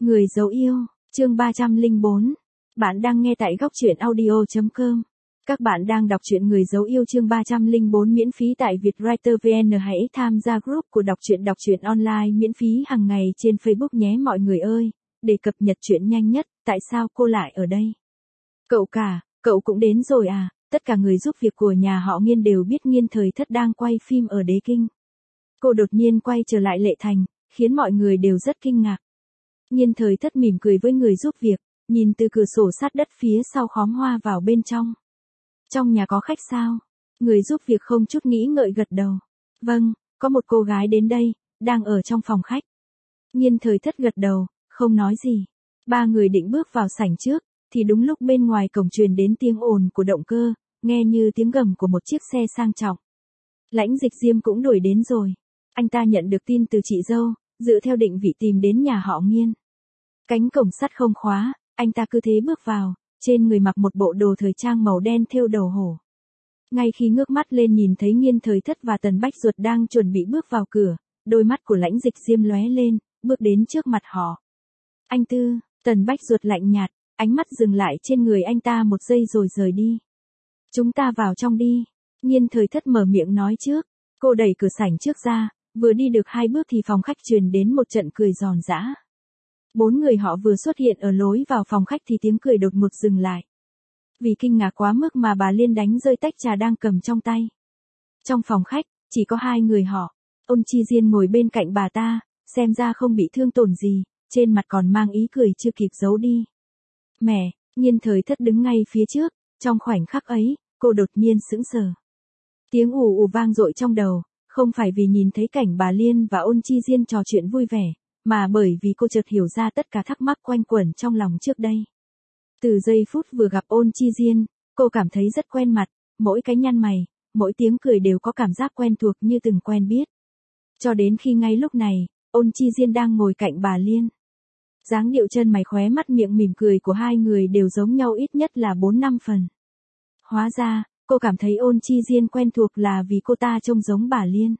Người dấu yêu, chương 304. Bạn đang nghe tại góc truyện audio.com. Các bạn đang đọc truyện Người dấu yêu chương 304 miễn phí tại Vietwriter VN. Hãy tham gia group của đọc truyện online miễn phí hàng ngày trên Facebook nhé mọi người ơi, để cập nhật truyện nhanh nhất. Tại sao cô lại ở đây? Cậu cũng đến rồi à? Tất cả người giúp việc của nhà họ Nghiên đều biết Nghiên Thời Thất đang quay phim ở Đế Kinh. Cô đột nhiên quay trở lại Lệ Thành, khiến mọi người đều rất kinh ngạc. Nghiên Thời Thất mỉm cười với người giúp việc, nhìn từ cửa sổ sát đất phía sau khóm hoa vào bên trong. Trong nhà có khách sao? Người giúp việc không chút nghĩ ngợi gật đầu. Vâng, có một cô gái đến đây, đang ở trong phòng khách. Nghiên Thời Thất gật đầu, không nói gì. Ba người định bước vào sảnh trước, thì đúng lúc bên ngoài cổng truyền đến tiếng ồn của động cơ, nghe như tiếng gầm của một chiếc xe sang trọng. Lãnh Dịch Diêm cũng đuổi đến rồi. Anh ta nhận được tin từ chị dâu, dựa theo định vị tìm đến nhà họ Nghiên. Cánh cổng sắt không khóa, anh ta cứ thế bước vào, trên người mặc một bộ đồ thời trang màu đen thêu đầu hổ. Ngay khi ngước mắt lên nhìn thấy Nghiên Thời Thất và Tần Bách Duật đang chuẩn bị bước vào cửa, đôi mắt của Lãnh Dịch Diêm lóe lên, bước đến trước mặt họ. Anh Tư, Tần Bách Duật lạnh nhạt, ánh mắt dừng lại trên người anh ta một giây rồi rời đi. Chúng ta vào trong đi. Nghiên Thời Thất mở miệng nói trước. Cô đẩy cửa sảnh trước ra, vừa đi được 2 bước thì phòng khách truyền đến một trận cười giòn giã. 4 người họ vừa xuất hiện ở lối vào phòng khách thì tiếng cười đột ngột dừng lại. Vì kinh ngạc quá mức mà bà Liên đánh rơi tách trà đang cầm trong tay. Trong phòng khách, chỉ có 2 người họ. Ôn Chi Diên ngồi bên cạnh bà ta, xem ra không bị thương tổn gì, trên mặt còn mang ý cười chưa kịp giấu đi. Mẹ, Nghiên Thời Thất đứng ngay phía trước, trong khoảnh khắc ấy, cô đột nhiên sững sờ. Tiếng ù ù vang dội trong đầu, không phải vì nhìn thấy cảnh bà Liên và Ôn Chi Diên trò chuyện vui vẻ, mà bởi vì cô chợt hiểu ra tất cả thắc mắc quanh quẩn trong lòng trước đây. Từ giây phút vừa gặp Ôn Chi Diên, cô cảm thấy rất quen mặt, mỗi cái nhăn mày, mỗi tiếng cười đều có cảm giác quen thuộc như từng quen biết. Cho đến khi ngay lúc này, Ôn Chi Diên đang ngồi cạnh bà Liên. Dáng điệu chân mày khóe mắt miệng mỉm cười của hai người đều giống nhau ít nhất là 4-5 phần. Hóa ra, cô cảm thấy Ôn Chi Diên quen thuộc là vì cô ta trông giống bà Liên.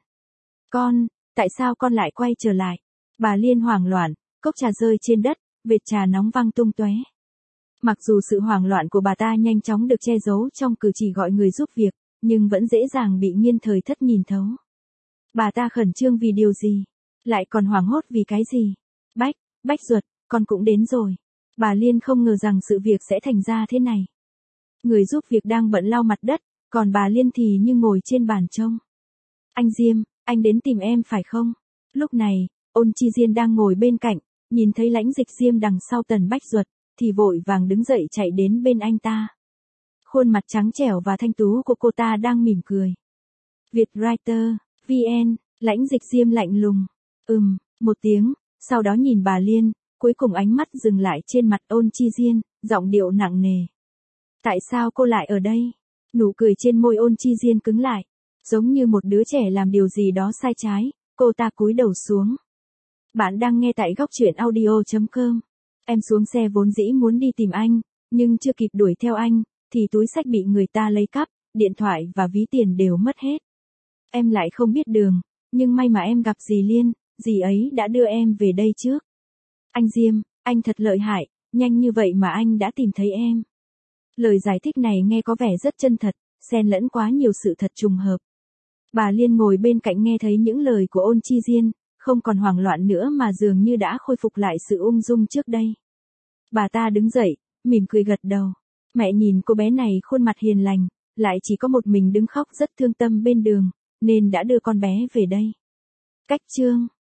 Tại sao con lại quay trở lại? Bà Liên hoảng loạn, cốc trà rơi trên đất, vệt trà nóng văng tung tóe. Mặc dù sự hoảng loạn của bà ta nhanh chóng được che giấu trong cử chỉ gọi người giúp việc, nhưng vẫn dễ dàng bị Nghiên Thời Thất nhìn thấu. Bà ta khẩn trương vì điều gì? Lại còn hoảng hốt vì cái gì? Bách Duật, con cũng đến rồi. Bà Liên không ngờ rằng sự việc sẽ thành ra thế này. Người giúp việc đang bận lau mặt đất, còn bà Liên thì như ngồi trên bàn trông. Anh Diêm, anh đến tìm em phải không? Lúc này, Ôn Chi Diên đang ngồi bên cạnh, nhìn thấy Lãnh Dịch Diêm đằng sau Tần Bách Duật, thì vội vàng đứng dậy chạy đến bên anh ta. Khuôn mặt trắng trẻo và thanh tú của cô ta đang mỉm cười. Vietwriter, VN, Lãnh Dịch Diêm lạnh lùng. Một tiếng, sau đó nhìn bà Liên, cuối cùng ánh mắt dừng lại trên mặt Ôn Chi Diên, giọng điệu nặng nề. Tại sao cô lại ở đây? Nụ cười trên môi Ôn Chi Diên cứng lại, giống như một đứa trẻ làm điều gì đó sai trái, cô ta cúi đầu xuống. Bạn đang nghe tại góc truyện audio.com. Em xuống xe vốn dĩ muốn đi tìm anh, nhưng chưa kịp đuổi theo anh, thì túi xách bị người ta lấy cắp, điện thoại và ví tiền đều mất hết. Em lại không biết đường, nhưng may mà em gặp dì Liên, dì ấy đã đưa em về đây trước. Anh Diêm, anh thật lợi hại, nhanh như vậy mà anh đã tìm thấy em. Lời giải thích này nghe có vẻ rất chân thật, xen lẫn quá nhiều sự thật trùng hợp. Bà Liên ngồi bên cạnh nghe thấy những lời của Ôn Chi Diên, không còn hoảng loạn nữa mà dường như đã khôi phục lại sự ung dung trước đây. Bà ta đứng dậy, mỉm cười gật đầu. Mẹ nhìn cô bé này khuôn mặt hiền lành, lại chỉ có một mình đứng khóc rất thương tâm bên đường, nên đã đưa con bé về đây. Cách chương